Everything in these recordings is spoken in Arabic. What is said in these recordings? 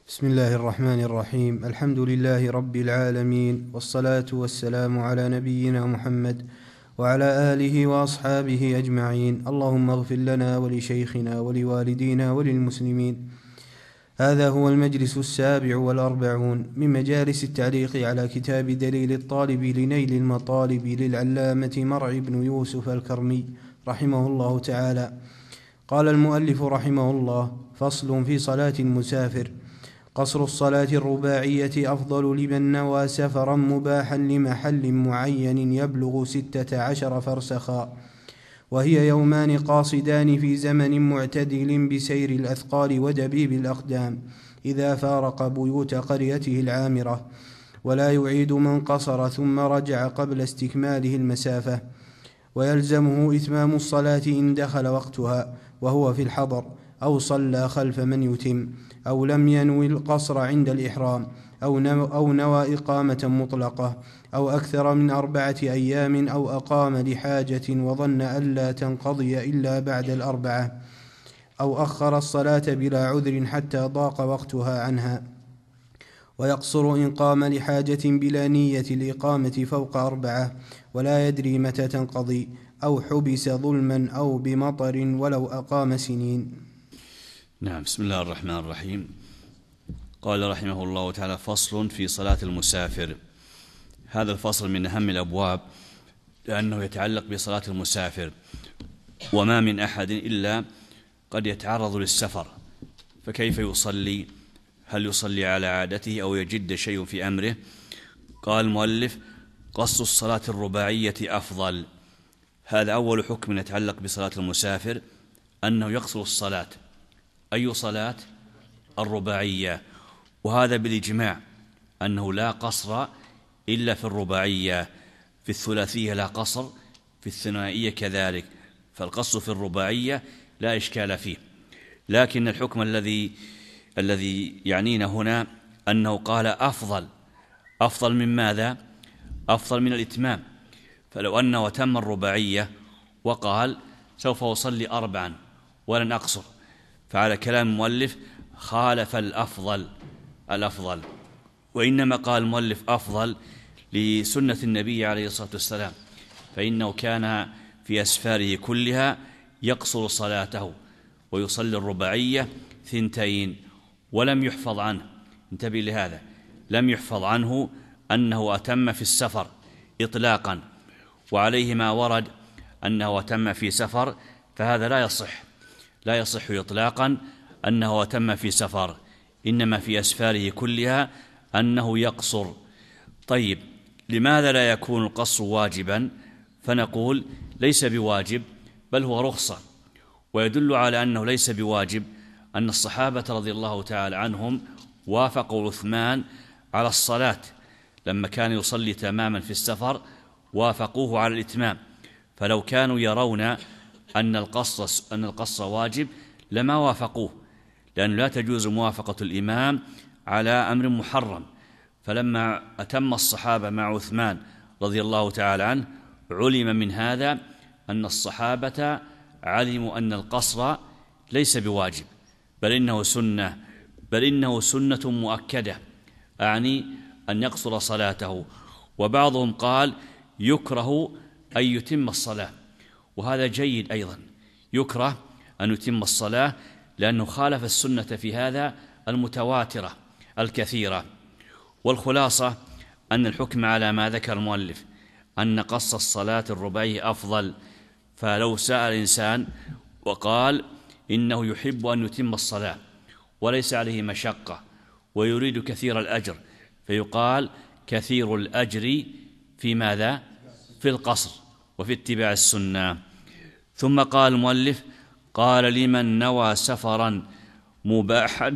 بسم الله الرحمن الرحيم. الحمد لله رب العالمين، والصلاة والسلام على نبينا محمد وعلى آله وأصحابه أجمعين. اللهم اغفر لنا ولشيخنا ولوالدينا وللمسلمين. هذا هو المجلس 47 من مجالس التعليق على كتاب دليل الطالب لنيل المطالب للعلامة مرع بن يوسف الكرمي رحمه الله تعالى. قال المؤلف رحمه الله: فصل في صلاة المسافر. قصر الصلاة الرباعية أفضل لمن نوى سفرا مباحا لمحل معين يبلغ 16 فرسخا، وهي يومان قاصدان في زمن معتدل بسير الأثقال ودبيب الأقدام إذا فارق بيوت قريته العامرة، ولا يعيد من قصر ثم رجع قبل استكماله المسافة، ويلزمه إتمام الصلاة إن دخل وقتها وهو في الحضر، أو صلى خلف من يتم، أو لم ينوي القصر عند الإحرام، أو نوى إقامة مطلقة، أو أكثر من 4 أيام، أو أقام لحاجة وظن ألا تنقضي إلا بعد 4، أو أخر الصلاة بلا عذر حتى ضاق وقتها عنها. ويقصر إن قام لحاجة بلا نية الإقامة فوق 4 ولا يدري متى تنقضي، أو حبس ظلما أو بمطر ولو أقام سنين. نعم. بسم الله الرحمن الرحيم. قال رحمه الله تعالى: فصل في صلاة المسافر. هذا الفصل من أهم الأبواب، لأنه يتعلق بصلاة المسافر، وما من أحد إلا قد يتعرض للسفر، فكيف يصلي؟ هل يصلي على عادته أو يجد شيء في أمره؟ قال المؤلف: قصر الصلاة الرباعية أفضل. هذا أول حكم يتعلق بصلاة المسافر، أنه يقصر الصلاة. أي صلاة؟ الرباعية. وهذا بالإجماع أنه لا قصر إلا في الرباعية، في الثلاثية لا قصر، في الثنائية كذلك، فالقصر في الرباعية لا إشكال فيه. لكن الحكم الذي يعنينا هنا أنه قال أفضل من ماذا؟ أفضل من الإتمام. فلو أنه تم الرباعية وقال سوف أصلي 4 ولن أقصر، فعلى كلام المؤلف خالف الأفضل. وإنما قال المؤلف أفضل لسنة النبي عليه الصلاة والسلام، فإنه كان في أسفاره كلها يقصر صلاته ويصلي الرباعية 2، ولم يحفظ عنه، انتبه لهذا، لم يحفظ عنه أنه أتم في السفر إطلاقا، وعليه ما ورد أنه أتم في سفر، فهذا لا يصح إطلاقا أنه أتم في سفر، إنما في أسفاره كلها أنه يقصر. طيب، لماذا لا يكون القصر واجبا؟ فنقول ليس بواجب، بل هو رخصة. ويدل على أنه ليس بواجب أن الصحابة رضي الله تعالى عنهم وافقوا عثمان على الصلاة لما كان يصلي تماما في السفر، وافقوه على الإتمام. فلو كانوا يرون أن القصر واجب لما وافقوه، لأنه لا تجوز موافقة الإمام على أمر محرم. فلما أتم الصحابة مع عثمان رضي الله تعالى عنه، علم من هذا أن الصحابة علموا أن القصر ليس بواجب، بل إنه سنة مؤكدة، أعني أن يقصر صلاته. وبعضهم قال يكره أن يتم الصلاة، وهذا جيد أيضا، يكره أن يتم الصلاة، لأنه خالف السنة في هذا المتواترة الكثيرة. والخلاصة أن الحكم على ما ذكر المؤلف، أن قص الصلاة الرباعية أفضل. فلو سأل إنسان وقال إنه يحب أن يتم الصلاة وليس عليه مشقة ويريد كثير الأجر، فيقال كثير الأجر في ماذا؟ في القصر وفي اتباع السنة. ثم قال المؤلف: قال لمن نوى سفرا مباحا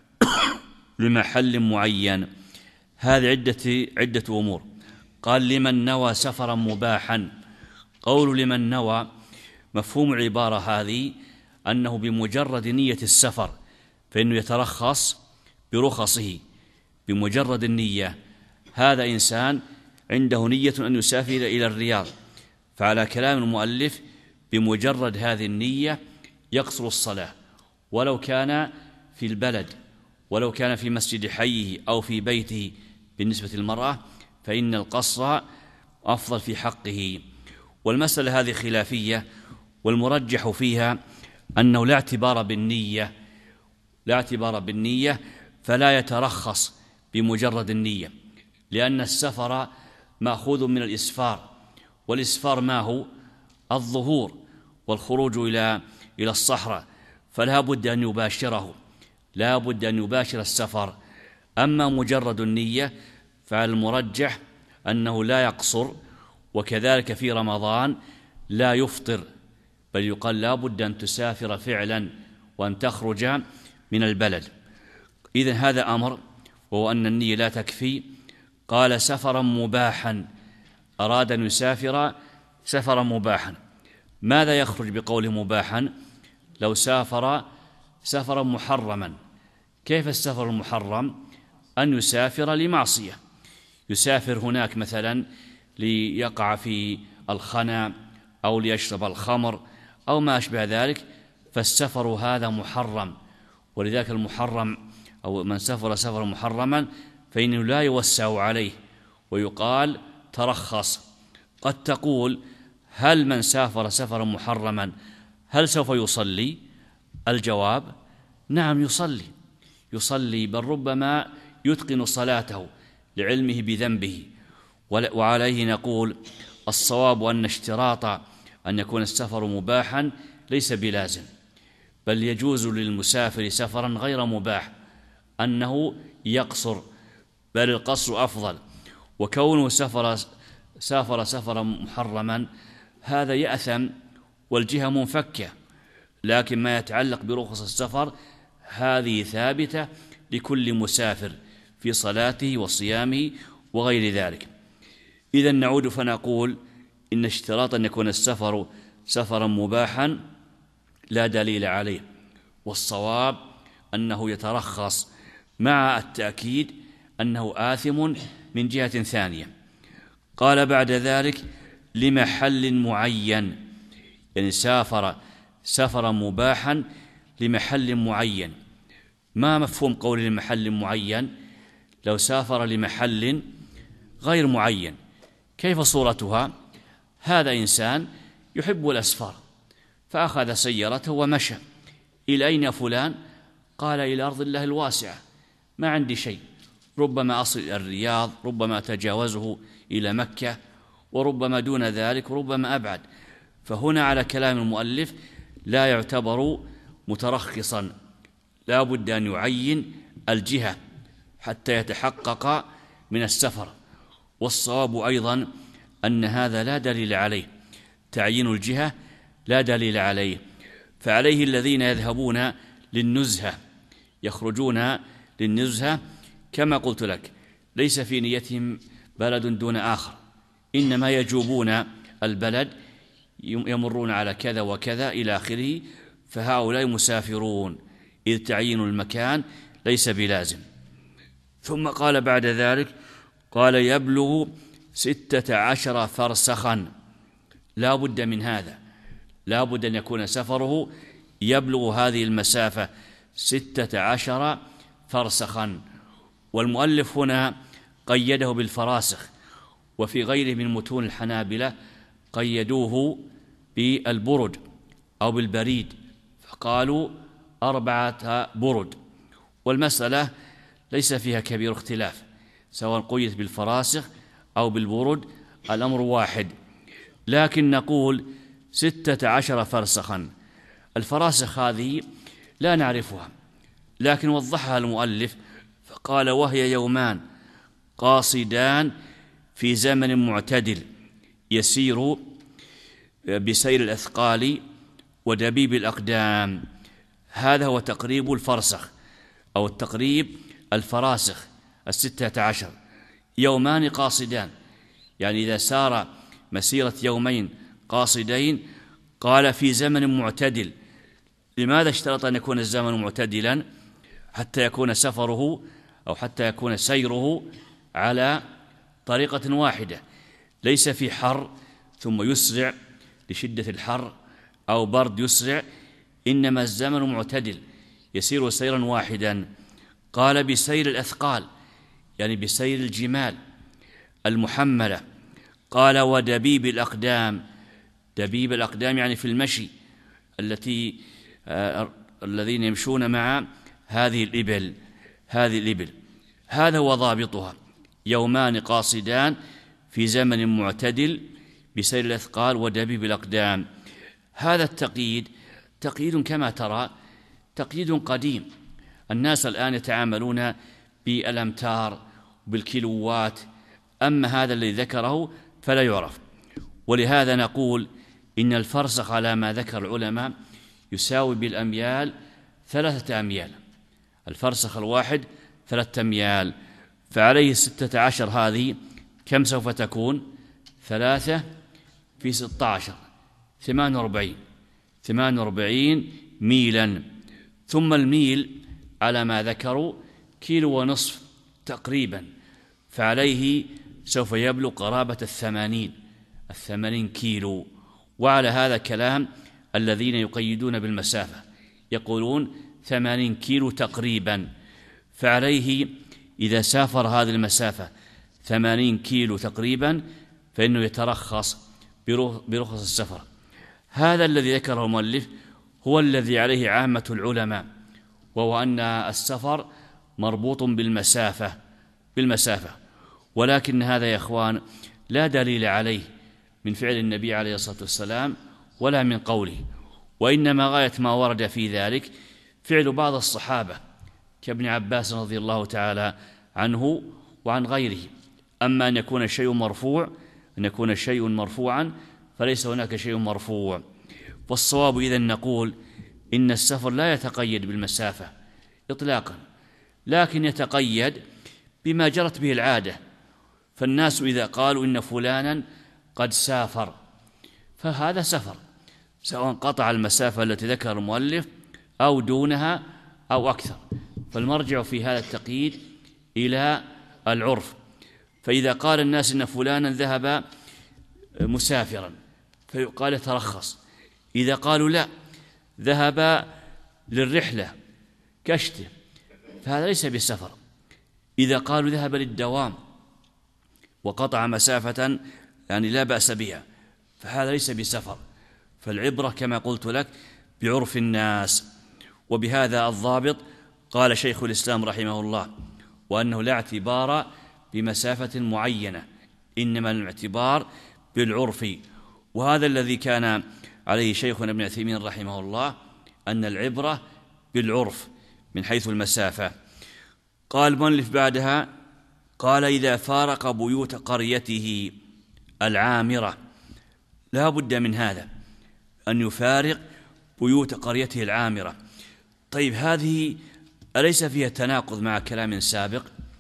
لمحل معين. هذه عدة أمور. قال لمن نوى سفرا مباحا. قول لمن نوى، مفهوم العبارة هذه أنه بمجرد نية السفر فإنه يترخص برخصه بمجرد النية. هذا إنسان عنده نية أن يسافر إلى الرياض، فعلى كلام المؤلف بمجرد هذه النية يقصر الصلاة ولو كان في البلد ولو كان في مسجد حيه أو في بيته بالنسبة للمرأة فإن القصر أفضل في حقه. والمسألة هذه خلافية، والمرجح فيها أنه لا اعتبار بالنية، فلا يترخص بمجرد النية، لأن السفر مأخوذ من الإسفار، والإسفار ما هو؟ الظهور والخروج إلى الصحراء، فلا بد أن يباشره، لا بد أن يباشر السفر. أما مجرد النية فعلى المرجح أنه لا يقصر، وكذلك في رمضان لا يفطر، بل يقال لا بد أن تسافر فعلا وأن تخرج من البلد. إذن هذا أمر، وهو أن النية لا تكفي. قال سفرا مباحا، أراد أن يسافر سفرا مباحا. ماذا يخرج بقوله مباحا؟ لو سافر سفرا محرما. كيف السفر المحرم؟ أن يسافر لمعصية، يسافر هناك مثلا ليقع في الخنا أو ليشرب الخمر أو ما أشبه ذلك، فالسفر هذا محرم. ولذلك المحرم أو من سافر سفرا محرما فإنه لا يوسع عليه ويقال ترخص. قد تقول هل من سافر سفرا محرما هل سوف يصلي؟ الجواب نعم، يصلي، بل ربما يتقن صلاته لعلمه بذنبه. وعليه نقول الصواب أن اشتراط أن يكون السفر مباحا ليس بلازم، بل يجوز للمسافر سفرا غير مباح أنه يقصر، بل القصر أفضل. وكونه سافر سفرا محرما هذا يأثم والجهة منفكة، لكن ما يتعلق برخص السفر هذه ثابتة لكل مسافر في صلاته وصيامه وغير ذلك. إذن نعود فنقول إن اشتراط أن يكون السفر سفرا مباحا لا دليل عليه، والصواب أنه يترخص، مع التأكيد أنه آثم من جهة ثانية. قال بعد ذلك لمحل معين، يعني سافر سفرا مباحا لمحل معين. ما مفهوم قول لمحل معين؟ لو سافر لمحل غير معين كيف صورتها؟ هذا إنسان يحب الأسفار فأخذ سيارته ومشى. إلى أين فلان؟ قال إلى أرض الله الواسعة، ما عندي شيء، ربما أصل إلى الرياض، ربما أتجاوزه إلى مكة، وربما دون ذلك، وربما أبعد. فهنا على كلام المؤلف لا يعتبر مترخصا، لا بد أن يعين الجهة حتى يتحقق من السفر. والصواب أيضا أن هذا لا دليل عليه، تعيين الجهة لا دليل عليه. فعليه الذين يذهبون للنزهة يخرجون للنزهة كما قلت لك، ليس في نيتهم بلد دون آخر، إنما يجوبون البلد، يمرون على كذا وكذا إلى آخره، فهؤلاء مسافرون، إذ تعيين المكان ليس بلازم. ثم قال بعد ذلك قال يبلغ 16 فرسخا. لا بد من هذا، لا بد أن يكون سفره يبلغ هذه المسافة 16 فرسخا. والمؤلف هنا قيده بالفراسخ، وفي غيره من متون الحنابلة قيدوه بالبرد أو بالبريد، فقالوا 4 برد. والمسألة ليس فيها كبير اختلاف، سواء قيد بالفراسخ أو بالبرد الأمر واحد، لكن نقول 16 فرسخا. الفراسخ هذه لا نعرفها، لكن وضحها المؤلف فقال وهي يومان قاصدان في زمن معتدل يسير بسير الأثقال ودبيب الأقدام. هذا هو تقريب الفرسخ أو التقريب الفراسخ 16 يومان قاصدان، يعني إذا سار مسيرة يومين قاصدين قال في زمن معتدل. لماذا اشترط أن يكون الزمن معتدلا؟ حتى يكون سفره أو حتى يكون سيره على طريقة واحدة، ليس في حر ثم يسرع لشدة الحر أو برد يسرع، إنما الزمن معتدل يسير سيرا واحدا. قال بسير الأثقال يعني بسير الجمال المحملة. قال ودبيب الأقدام، دبيب الأقدام يعني في المشي الذين يمشون مع هذه الإبل. هذا هو ضابطها: يومان قاصدان في زمن معتدل بسير الأثقال ودبيب الأقدام. هذا التقييد تقييد كما ترى تقييد قديم. الناس الآن يتعاملون بالأمتار بالكيلوات، أما هذا الذي ذكره فلا يعرف. ولهذا نقول إن الفرسخ على ما ذكر العلماء يساوي بالأميال 3 أميال، الفرسخ الواحد 3 أميال، فعليه 16 هذه كم سوف تكون؟ 3 في 16 48 ميلا. ثم الميل على ما ذكروا 1.5 كيلو تقريبا، فعليه سوف يبلغ قرابة 80 كيلو. وعلى هذا كلام الذين يقيدون بالمسافة، يقولون 80 كيلو تقريبا، فعليه إذا سافر هذه المسافة 80 كيلو تقريبا فإنه يترخص برخص السفر. هذا الذي ذكره المؤلف هو الذي عليه عامة العلماء، وهو أن السفر مربوط بالمسافة. ولكن هذا يا إخوان لا دليل عليه من فعل النبي عليه الصلاة والسلام ولا من قوله، وإنما غاية ما ورد في ذلك فعل بعض الصحابة كابن عباس رضي الله تعالى عنه وعن غيره. أما أن يكون شيء مرفوعا فليس هناك شيء مرفوع. والصواب إذن نقول إن السفر لا يتقيد بالمسافة إطلاقا، لكن يتقيد بما جرت به العادة. فالناس إذا قالوا إن فلانا قد سافر فهذا سفر، سواء قطع المسافة التي ذكر المؤلف أو دونها أو أكثر. فالمرجع في هذا التقييد إلى العرف. فإذا قال الناس إن فلانا ذهب مسافرا فيقال يترخص. إذا قالوا لا، ذهب للرحلة كشته فهذا ليس بالسفر. إذا قالوا ذهب للدوام وقطع مسافة يعني لا بأس بها فهذا ليس بسفر. فالعبرة كما قلت لك بعرف الناس. وبهذا الضابط قال شيخ الإسلام رحمه الله وأنه لا اعتبار بمسافة معينة، إنما الاعتبار بالعرف. وهذا الذي كان عليه شيخنا ابن عثيمين رحمه الله، أن العبرة بالعرف من حيث المسافة. قال المؤلف بعدها قال إذا فارق بيوت قريته العامرة، لا بد من هذا أن يفارق بيوت قريته العامرة. طيب هذه أليس فيها تناقض مع كلام سابق؟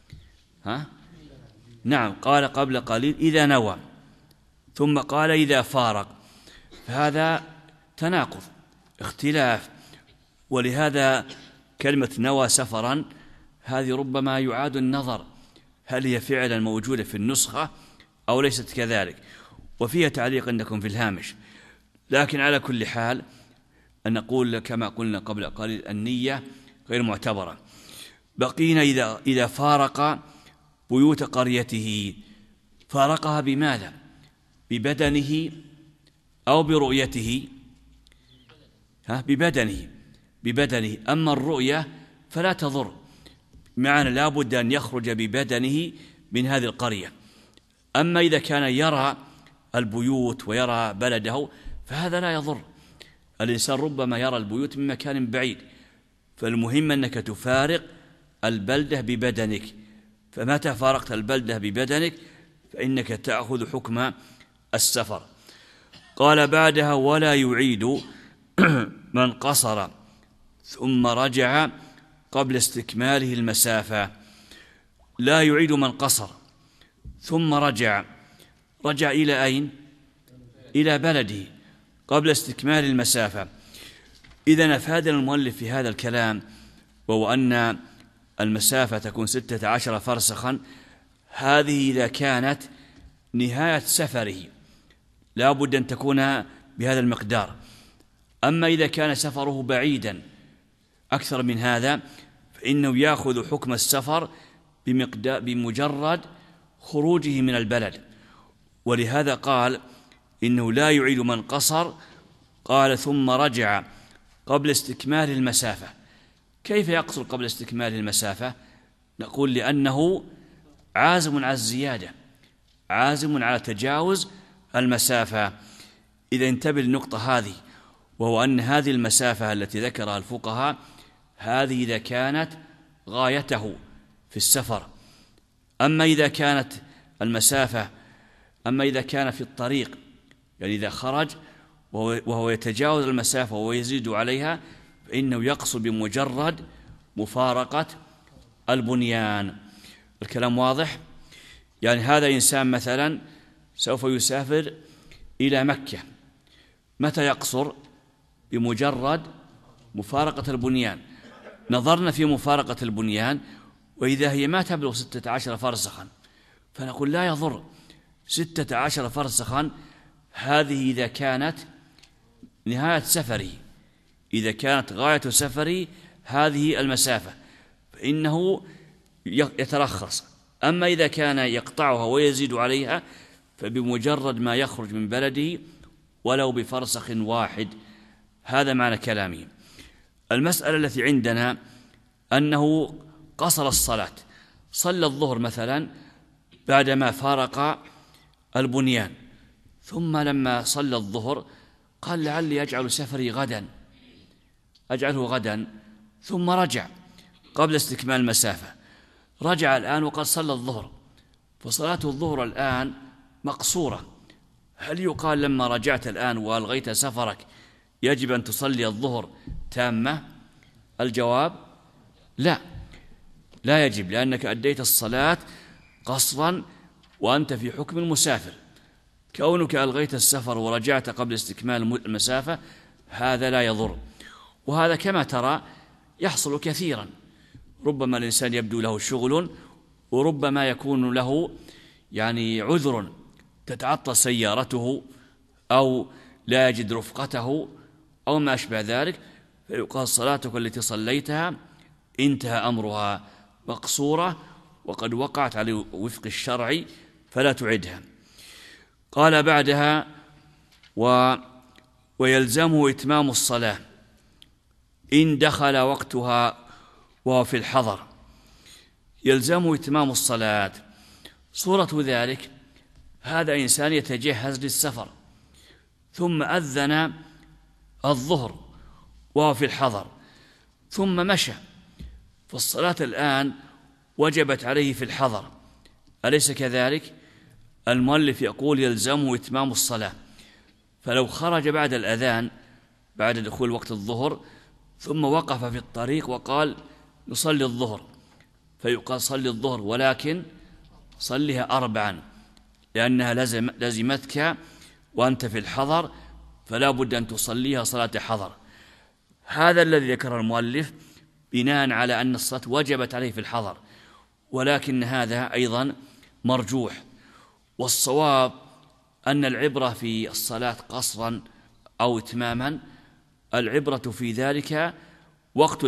نعم، قال قبل قليل إذا نوى، ثم قال إذا فارق، فهذا تناقض اختلاف. ولهذا كلمة نوى سفرا هذه ربما يعاد النظر هل هي فعلا موجودة في النسخة أو ليست كذلك، وفيها تعليق عندكم في الهامش. لكن على كل حال أن نقول كما قلنا قبل قليل النية غير معتبرة. بقينا إذا فارق بيوت قريته، فارقها بماذا؟ ببدنه أو برؤيته؟ ببدنه. أما الرؤية فلا تضر، معنى لا بد أن يخرج ببدنه من هذه القرية. أما إذا كان يرى البيوت ويرى بلده فهذا لا يضر. الإنسان ربما يرى البيوت من مكان بعيد، فالمهم أنك تفارق البلدة ببدنك. فمتى فارقت البلدة ببدنك فإنك تأخذ حكم السفر. قال بعدها ولا يعيد من قصر ثم رجع قبل استكماله المسافة. لا يعيد من قصر ثم رجع إلى أين؟ إلى بلده قبل استكمال المسافة. إذا أفادنا المؤلف في هذا الكلام وهو أن المسافة تكون 16 فرسخا. هذه إذا كانت نهاية سفره لا بد أن تكون بهذا المقدار. أما إذا كان سفره بعيدا أكثر من هذا فإنه يأخذ حكم السفر بمجرد خروجه من البلد. ولهذا قال إنه لا يعيد من قصر، قال ثم رجع قبل استكمال المسافة. كيف يقصر قبل استكمال المسافة؟ نقول لأنه عازم على الزيادة، عازم على تجاوز المسافة. إذا انتبه للنقطة هذه، وهو أن هذه المسافة التي ذكرها الفقهاء هذه إذا كانت غايته في السفر. أما إذا كانت المسافة إذا كان في الطريق، يعني إذا خرج وهو يتجاوز المسافة ويزيد عليها، فإنه يقصر بمجرد مفارقة البنيان. الكلام واضح؟ يعني هذا إنسان مثلا سوف يسافر إلى مكة، متى يقصر؟ بمجرد مفارقة البنيان. نظرنا في مفارقة البنيان وإذا هي ما تبلغ 16 فرسخا، فنقول لا يضر 16 فرسخا. هذه إذا كانت نهاية سفري، إذا كانت غاية سفري هذه المسافة فإنه يترخص. أما إذا كان يقطعها ويزيد عليها فبمجرد ما يخرج من بلده ولو بفرسخ واحد. هذا معنى كلامه. المسألة التي عندنا أنه قصر الصلاة، صلى الظهر مثلا بعدما فارق البنيان، ثم لما صلى الظهر قال لعلي أجعل سفري غدا، أجعله غدا، ثم رجع قبل استكمال المسافة. رجع الآن وقد صلى الظهر، فصلاة الظهر الآن مقصورة. هل يقال لما رجعت الآن وألغيت سفرك يجب أن تصلي الظهر تامة؟ الجواب لا يجب، لأنك أديت الصلاة قصرا وأنت في حكم المسافر. كونك ألغيت السفر ورجعت قبل استكمال المسافة هذا لا يضر. وهذا كما ترى يحصل كثيرا، ربما الإنسان يبدو له شغل وربما يكون له يعني عذر، تتعطل سيارته أو لا يجد رفقته أو ما أشبه ذلك، فيقال صلاتك التي صليتها انتهى أمرها مقصورة وقد وقعت على وفق الشرع فلا تعدها. قال بعدها ويلزمه إتمام الصلاة إن دخل وقتها وهو في الحضر. يلزمه إتمام الصلاة. صورة ذلك هذا إنسان يتجهز للسفر ثم أذن الظهر وهو في الحضر ثم مشى، فالصلاة الآن وجبت عليه في الحضر، أليس كذلك؟ المؤلف يقول يلزمه إتمام الصلاة. فلو خرج بعد الأذان بعد دخول وقت الظهر ثم وقف في الطريق وقال نصلي الظهر، فيقال صلي الظهر ولكن صليها 4 لأنها لزمتك وأنت في الحضر، فلا بد أن تصليها صلاة حضر. هذا الذي ذكر المؤلف بناء على أن الصلاة وجبت عليه في الحضر، ولكن هذا أيضا مرجوح. والصواب أن العبرة في الصلاة قصرا أو إتماما، العبرة في ذلك وقت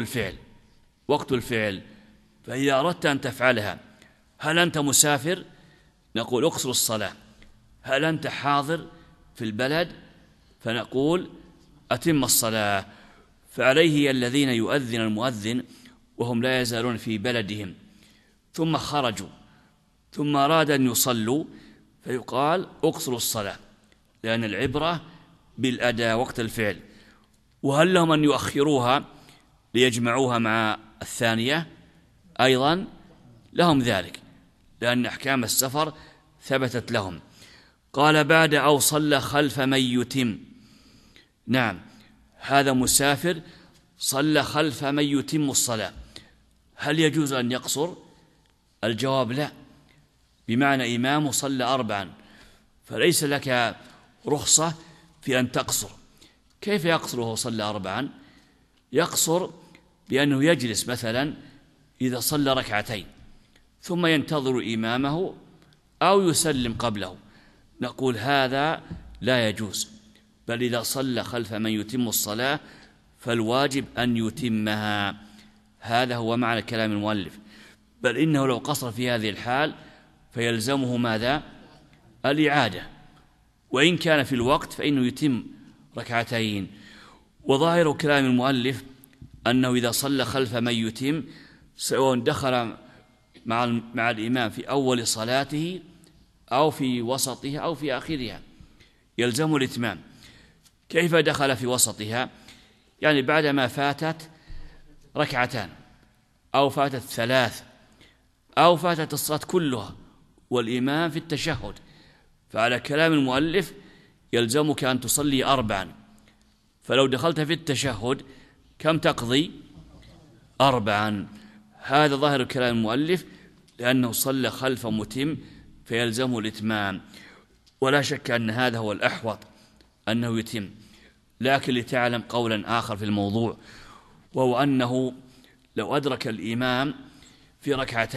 الفعل. فإذا أردت أن تفعلها، هل أنت مسافر؟ نقول اقصر الصلاة. هل أنت حاضر في البلد؟ فنقول أتم الصلاة. فعليه الذين يؤذن المؤذن وهم لا يزالون في بلدهم ثم خرجوا ثم أراد أن يصلوا فيقال اقصروا الصلاة، لأن العبرة بالأداء وقت الفعل. وهل لهم أن يؤخروها ليجمعوها مع الثانية؟ أيضا لهم ذلك، لأن أحكام السفر ثبتت لهم. قال بعد أو صلى خلف من يتم. نعم، هذا مسافر صلى خلف من يتم الصلاة، هل يجوز أن يقصر؟ الجواب لا، بمعنى إمام صلى 4 فليس لك رخصة في أن تقصر. كيف يقصر وهو صلى 4؟ يقصر بأنه يجلس مثلا إذا صلى 2 ثم ينتظر إمامه أو يسلم قبله، نقول هذا لا يجوز، بل إذا صلى خلف من يتم الصلاة فالواجب أن يتمها، هذا هو معنى كلام المؤلف، بل إنه لو قصر في هذه الحال فيلزمه ماذا؟ الإعادة، وإن كان في الوقت فإنه يتم ركعتين. وظاهر كلام المؤلف أنه إذا صلى خلف من يتم، سواء دخل مع الإمام في أول صلاته أو في وسطها أو في آخرها، يلزم الإتمام. كيف دخل في وسطها؟ يعني بعدما فاتت ركعتان أو فاتت 3 أو فاتت الصلاة كلها والإمام في التشهد، فعلى كلام المؤلف يلزمك أن تصلي 4. فلو دخلت في التشهد كم تقضي؟ 4. هذا ظاهر كلام المؤلف، لأنه صلى خلف متم فيلزمه الإتمام، ولا شك أن هذا هو الأحوط أنه يتم. لكن لتعلم قولا آخر في الموضوع، وهو أنه لو أدرك الإمام في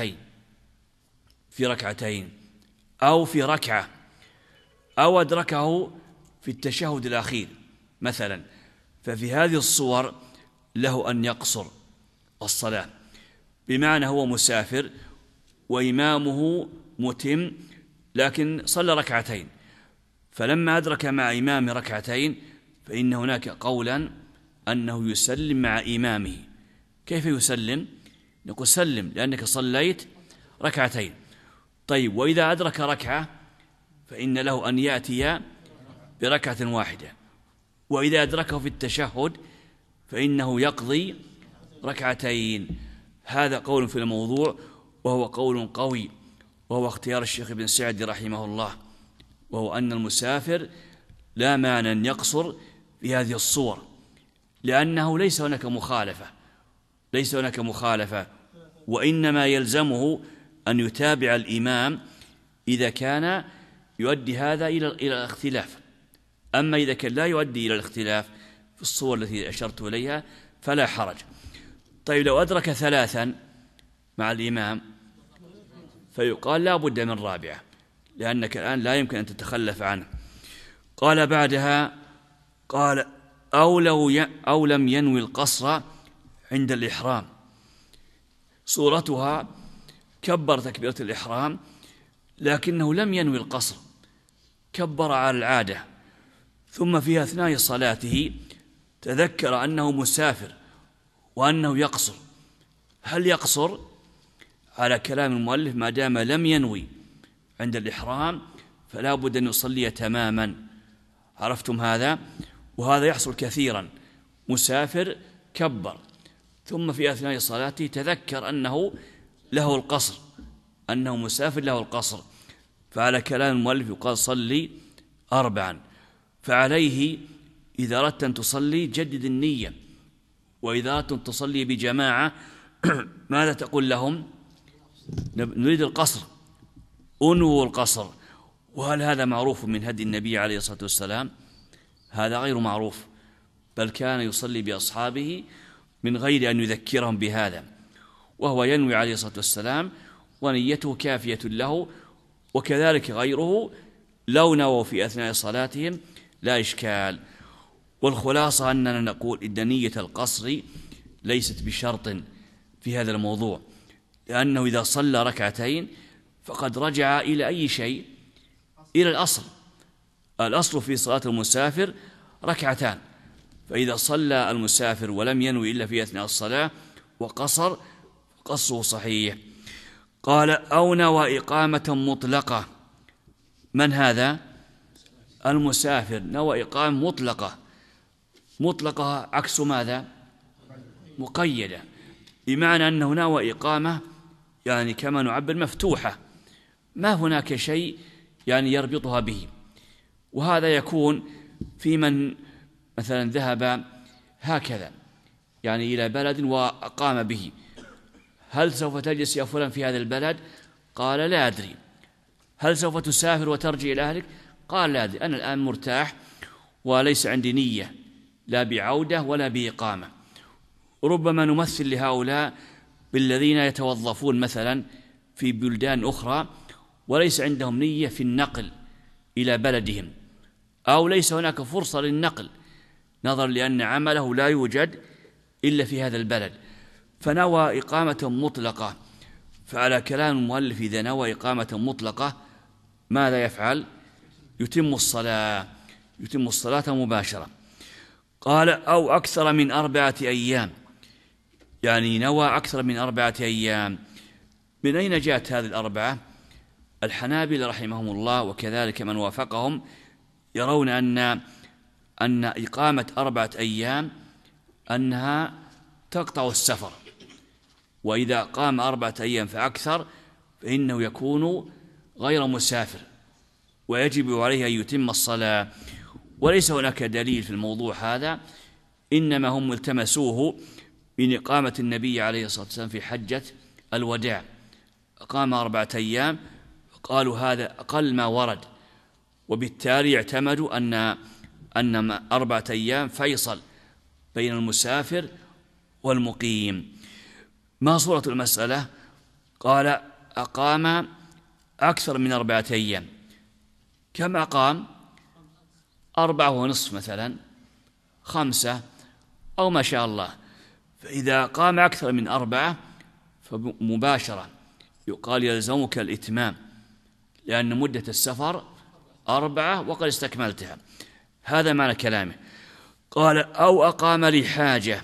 ركعتين أو في ركعة، أو أدركه في التشهد الأخير مثلا، ففي هذه الصور له أن يقصر الصلاة، بمعنى هو مسافر وإمامه متم لكن صلى ركعتين، فلما أدرك مع إمام ركعتين فإن هناك قولا أنه يسلم مع إمامه. كيف يسلم؟ نقول سلم لأنك صليت ركعتين. طيب، وإذا أدرك ركعة فإن له أن يأتي بركعة واحدة، وإذا أدركه في التشهد فإنه يقضي ركعتين. هذا قول في الموضوع، وهو قول قوي، وهو اختيار الشيخ ابن سعدي رحمه الله، وهو أن المسافر لا مانع أن يقصر في هذه الصور، لأنه ليس هناك مخالفة، وإنما يلزمه أن يتابع الإمام إذا كان يؤدي هذا إلى الاختلاف. أما إذا كان لا يؤدي إلى الاختلاف في الصور التي أشرت إليها فلا حرج. طيب، لو أدرك 3 مع الإمام فيقال لا بد من رابعة، لأنك الآن لا يمكن أن تتخلف عنه. قال بعدها، قال أو لم ينوي القصر عند الإحرام. صورتها كبر تكبيرة الإحرام لكنه لم ينوي القصر، كبر على العادة، ثم في أثناء صلاته تذكر أنه مسافر وأنه يقصر. هل يقصر؟ على كلام المؤلف ما دام لم ينوي عند الإحرام فلا بد أن يصلي تماما. عرفتم هذا؟ وهذا يحصل كثيرا، مسافر كبر ثم في أثناء صلاته تذكر أنه له القصر، أنه مسافر له القصر، فعلى كلام المؤلف يقال صلي 4. فعليه إذا أردت أن تصلي جدد النية، وإذا أردت أن تصلي بجماعة ماذا تقول لهم؟ نريد القصر، أنووا القصر. وهل هذا معروف من هدي النبي عليه الصلاة والسلام؟ هذا غير معروف، بل كان يصلي بأصحابه من غير أن يذكرهم بهذا، وهو ينوي عليه الصلاة والسلام ونيته كافية له، وكذلك غيره لو نووا في أثناء صلاتهم لا إشكال. والخلاصة أننا نقول إن نية القصر ليست بشرط في هذا الموضوع، لأنه إذا صلى ركعتين فقد رجع إلى أي شيء؟ إلى الأصل. الأصل في صلاة المسافر 2، فإذا صلى المسافر ولم ينوي إلا في أثناء الصلاة وقصر قصره صحيح. قال أو نوى إقامة مطلقة. من هذا؟ المسافر نوى إقامة مطلقة عكس ماذا؟ مقيدة، بمعنى أنه نوى إقامة يعني كما نعبر مفتوحة، ما هناك شيء يعني يربطها به. وهذا يكون في من مثلا ذهب هكذا يعني إلى بلد وأقام به. هل سوف تجلس يا فلان في هذا البلد؟ قال لا أدري. هل سوف تسافر وترجع إلى أهلك؟ قال لا أدري، أنا الآن مرتاح وليس عندي نية لا بعودة ولا بإقامة. ربما نمثل لهؤلاء بالذين يتوظفون مثلا في بلدان أخرى وليس عندهم نية في النقل إلى بلدهم، أو ليس هناك فرصة للنقل نظرا لأن عمله لا يوجد إلا في هذا البلد، فنوى إقامة مطلقة، فعلى كلام المؤلف إذا نوى إقامة مطلقة ماذا يفعل؟ يتم الصلاة مباشرة. قال أو أكثر من 4 أيام، يعني نوى أكثر من 4 أيام. من أين جاءت هذه ال4؟ الحنابلة رحمهم الله وكذلك من وافقهم يرون أن إقامة 4 أيام أنها تقطع السفر، وإذا قام 4 أيام فأكثر فإنه يكون غير مسافر ويجب عليه أن يتم الصلاة. وليس هناك دليل في الموضوع هذا، إنما هم التمسوه من إقامة النبي عليه الصلاة والسلام في حجة الوداع، أقام 4 أيام، قالوا هذا أقل ما ورد، وبالتالي اعتمدوا أن 4 أيام فيصل بين المسافر والمقيم. ما صورة المسألة؟ قال أقام أكثر من 4 أيام. كم أقام؟ 4.5 مثلا، 5 أو ما شاء الله. فإذا قام أكثر من 4 فمباشرة يقال يلزمك الإتمام، لأن مدة السفر 4 وقد استكملتها. هذا معنى كلامه. قال أو أقام لحاجة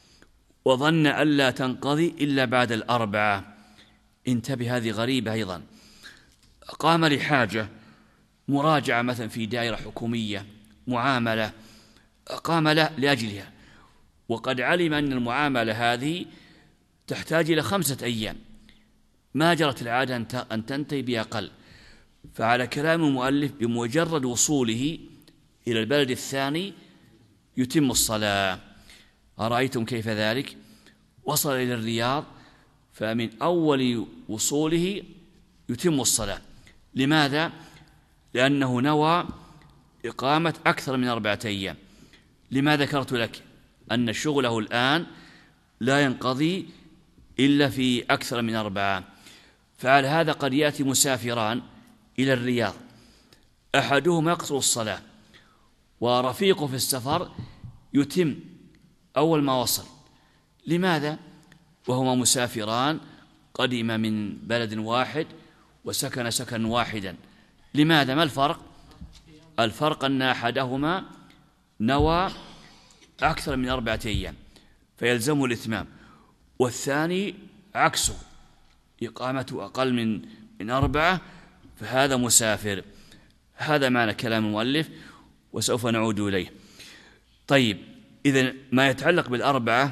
وظن ألا تنقضي إلا بعد 4. انتبه، هذه غريبة أيضا. أقام لحاجة، مراجعة مثلا في دائرة حكومية، معاملة، أقام لأجلها، وقد علم أن المعاملة هذه تحتاج إلى 5 أيام، ما جرت العادة أن تنتهي بأقل. فعلى كلام المؤلف بمجرد وصوله إلى البلد الثاني يتم الصلاة. أرأيتم كيف ذلك؟ وصل إلى الرياض فمن أول وصوله يتم الصلاة. لماذا؟ لأنه نوى إقامة أكثر من 4 أيام. لما ذكرت لك أن شغله الآن لا ينقضي إلا في أكثر من 4. فعلى هذا قد يأتي مسافران إلى الرياض، أحدهما يقصر الصلاة ورفيقه في السفر يتم أول ما وصل. لماذا؟ وهما مسافران قدم من بلد واحد وسكن سكنا واحدا. لماذا؟ ما الفرق؟ الفرق أن أحدهما نوى أكثر من 4 أيام فيلزمه الإتمام، والثاني عكسه، إقامته أقل من 4 فهذا مسافر. هذا معنى كلام المؤلف وسوف نعود إليه. طيب، إذن ما يتعلق بال4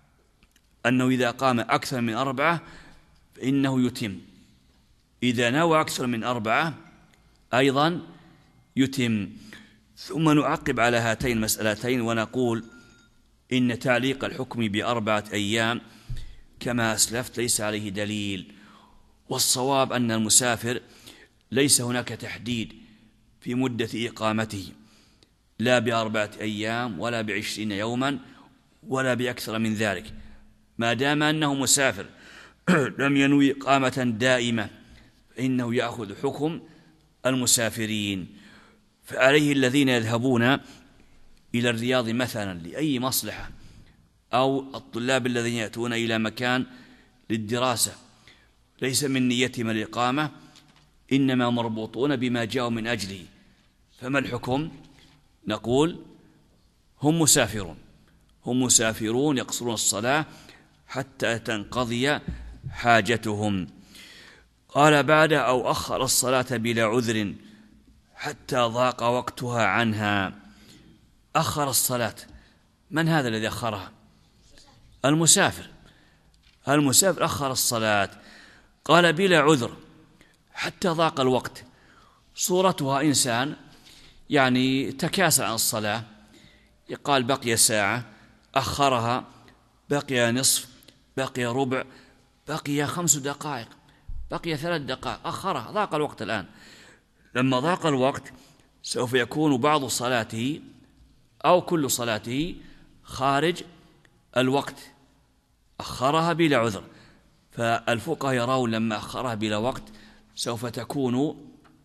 أنه إذا قام أكثر من 4 فإنه يتم، إذا نوى أكثر من 4 أيضا يتم. ثم نعقب على هاتين المسألتين ونقول إن تعليق الحكم ب4 أيام كما أسلفت ليس عليه دليل، والصواب أن المسافر ليس هناك تحديد في مدة إقامته، لا ب4 أيام ولا ب20 يوما ولا بأكثر من ذلك، ما دام أنه مسافر لم ينوي إقامة دائمة فإنه يأخذ حكم المسافرين. فعليه الذين يذهبون إلى الرياض مثلا لأي مصلحة، أو الطلاب الذين يأتون إلى مكان للدراسة ليس من نيتهم الإقامة، إنما مربوطون بما جاءوا من أجله، فما الحكم؟ نقول هم مسافرون يقصرون الصلاة حتى تنقضي حاجتهم. قال بعد أو أخر الصلاة بلا عذر حتى ضاق وقتها عنها. أخر الصلاة، من هذا الذي أخرها؟ المسافر أخر الصلاة. قال بلا عذر حتى ضاق الوقت، صورتها إنسان يعني تكاسل عن الصلاة، يقال بقي ساعة أخرها، بقي نصف، بقي ربع، بقي 5 دقائق، بقي 3 دقائق، أخرها، ضاق الوقت الآن. لما ضاق الوقت سوف يكون بعض صلاته أو كل صلاته خارج الوقت، أخرها بلا عذر. فالفقهاء يرون لما أخرها بلا وقت سوف تكون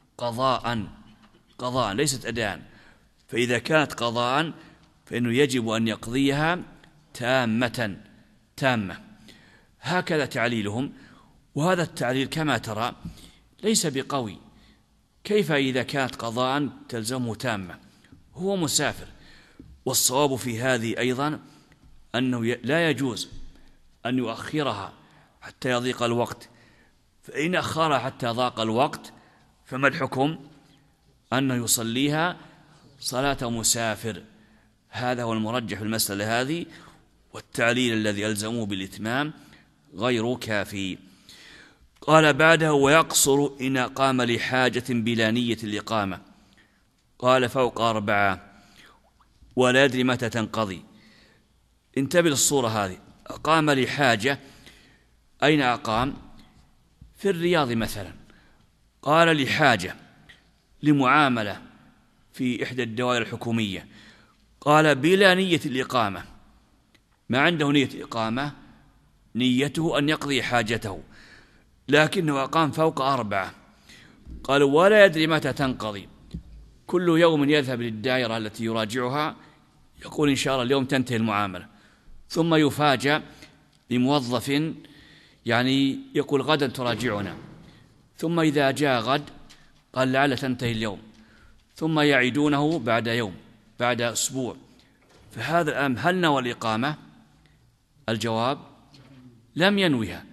قضاء ليست أداء، فإذا كانت قضاء فإنه يجب أن يقضيها تامة. هكذا تعليلهم. وهذا التعليل كما ترى ليس بقوي. كيف إذا كانت قضاء تلزمه تامة؟ هو مسافر. والصواب في هذه أيضا أنه لا يجوز أن يؤخرها حتى يضيق الوقت، فإن أخرها حتى ضاق الوقت فما الحكم؟ أنه يصليها صلاة مسافر. هذا هو المرجح في المسألة هذه، والتعليل الذي ألزموه بالإتمام غير كافي. قال بعده: ويقصر إن أقام لحاجة بلا نية الإقامة. قال: فوق 4 ولا يدري متى تنقضي. انتبه للصورة هذه. أقام لحاجة، أين أقام؟ في الرياض مثلا. قال لحاجة، لمعاملة في إحدى الدوائر الحكومية. قال بلا نية الإقامة، ما عنده نية إقامة، نيته أن يقضي حاجته، لكنه أقام فوق 4. قال ولا يدري متى تنقضي. كل يوم يذهب للدائرة التي يراجعها يقول إن شاء الله اليوم تنتهي المعاملة، ثم يفاجأ بموظف يعني يقول غدا تراجعنا، ثم إذا جاء غد قال لعل تنتهي اليوم، ثم يعيدونه بعد يوم، بعد أسبوع. فهذا الآن هل نوى الإقامة؟ الجواب لم ينويها،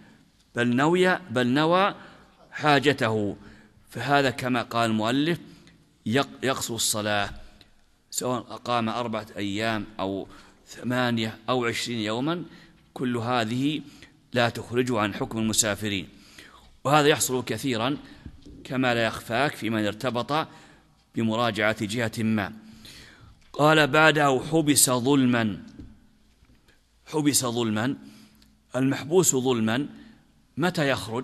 بل نوى حاجته. فهذا كما قال المؤلف يقصر الصلاة، سواء أقام 4 أيام أو 8 أو 20 يوما، كل هذه لا تخرج عن حكم المسافرين. وهذا يحصل كثيرا كما لا يخفاك في من ارتبط بمراجعة جهة ما. قال بعده: حبس ظلما. حبس ظلما، المحبوس ظلما متى يخرج؟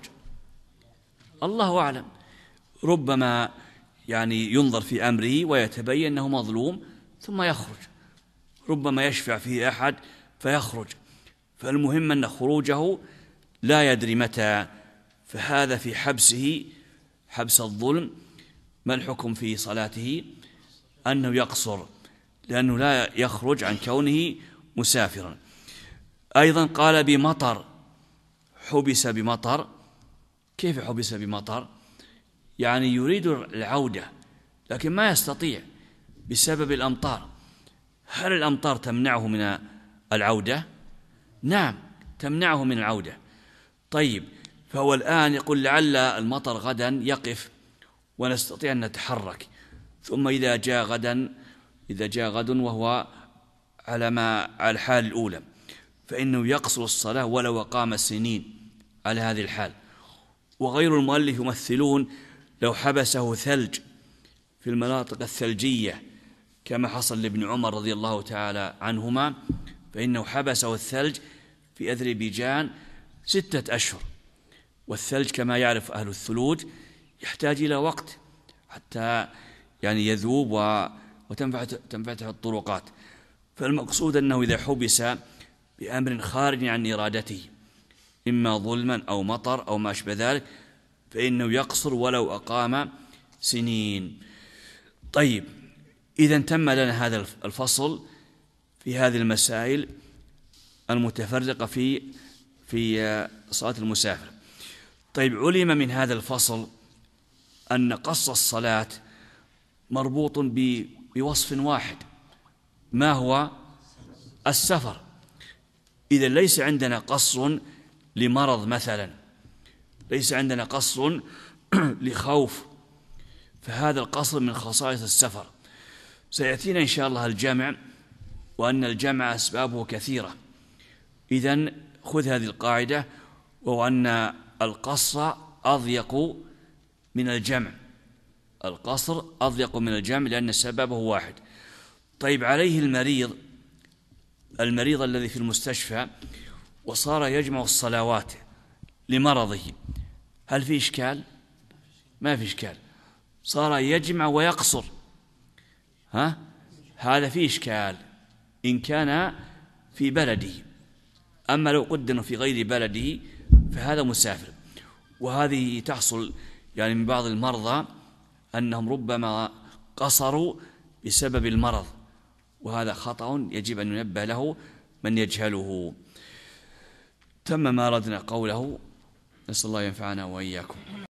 الله أعلم. ربما يعني ينظر في أمره ويتبين أنه مظلوم ثم يخرج، ربما يشفع فيه أحد فيخرج، فالمهم أن خروجه لا يدري متى. فهذا في حبسه، حبس الظلم. ما الحكم في صلاته؟ أنه يقصر، لأنه لا يخرج عن كونه مسافرا. أيضا قال بمطر، حبس بمطر. كيف حبس بمطر؟ يعني يريد العودة لكن ما يستطيع بسبب الأمطار. هل الأمطار تمنعه من العودة؟ نعم، تمنعه من العودة. طيب، فهو الآن يقول لعل المطر غدا يقف ونستطيع أن نتحرك، ثم إذا جاء غد وهو على الحال الأولى فإنه يقصر الصلاة ولو قام سنين على هذه الحال. وغير المؤلف يمثلون لو حبسه ثلج في المناطق الثلجية كما حصل لابن عمر رضي الله تعالى عنهما، فإنه حبسه الثلج في أذربيجان 6 أشهر، والثلج كما يعرف أهل الثلوج يحتاج إلى وقت حتى يعني يذوب وتنفتح الطرقات. فالمقصود أنه إذا حبس بأمر خارج عن إرادته، إما ظلما أو مطر أو ما أشبه ذلك، فإنه يقصر ولو أقام سنين. طيب، إذا تم لنا هذا الفصل في هذه المسائل المتفرقة في صلاة المسافر. طيب، علم من هذا الفصل أن قص الصلاة مربوط بوصف واحد، ما هو؟ السفر. إذا ليس عندنا قصر لمرض مثلا، ليس عندنا قصر لخوف، فهذا القصر من خصائص السفر. سيأتينا إن شاء الله الجمع، وأن الجمع أسبابه كثيرة. إذن خذ هذه القاعدة، وهو أن القصر أضيق من الجمع. القصر أضيق من الجمع لأن سببه واحد. طيب، عليه المريض الذي في المستشفى وصار يجمع الصلوات لمرضه، هل في إشكال؟ ما في إشكال. صار يجمع ويقصر، هذا في إشكال إن كان في بلده. أما لو قدر في غير بلده فهذا مسافر. وهذه تحصل يعني من بعض المرضى أنهم ربما قصروا بسبب المرض، وهذا خطأ يجب أن ينبه له من يجهله. تم ما أردنا قوله، نسأل الله ينفعنا وإياكم.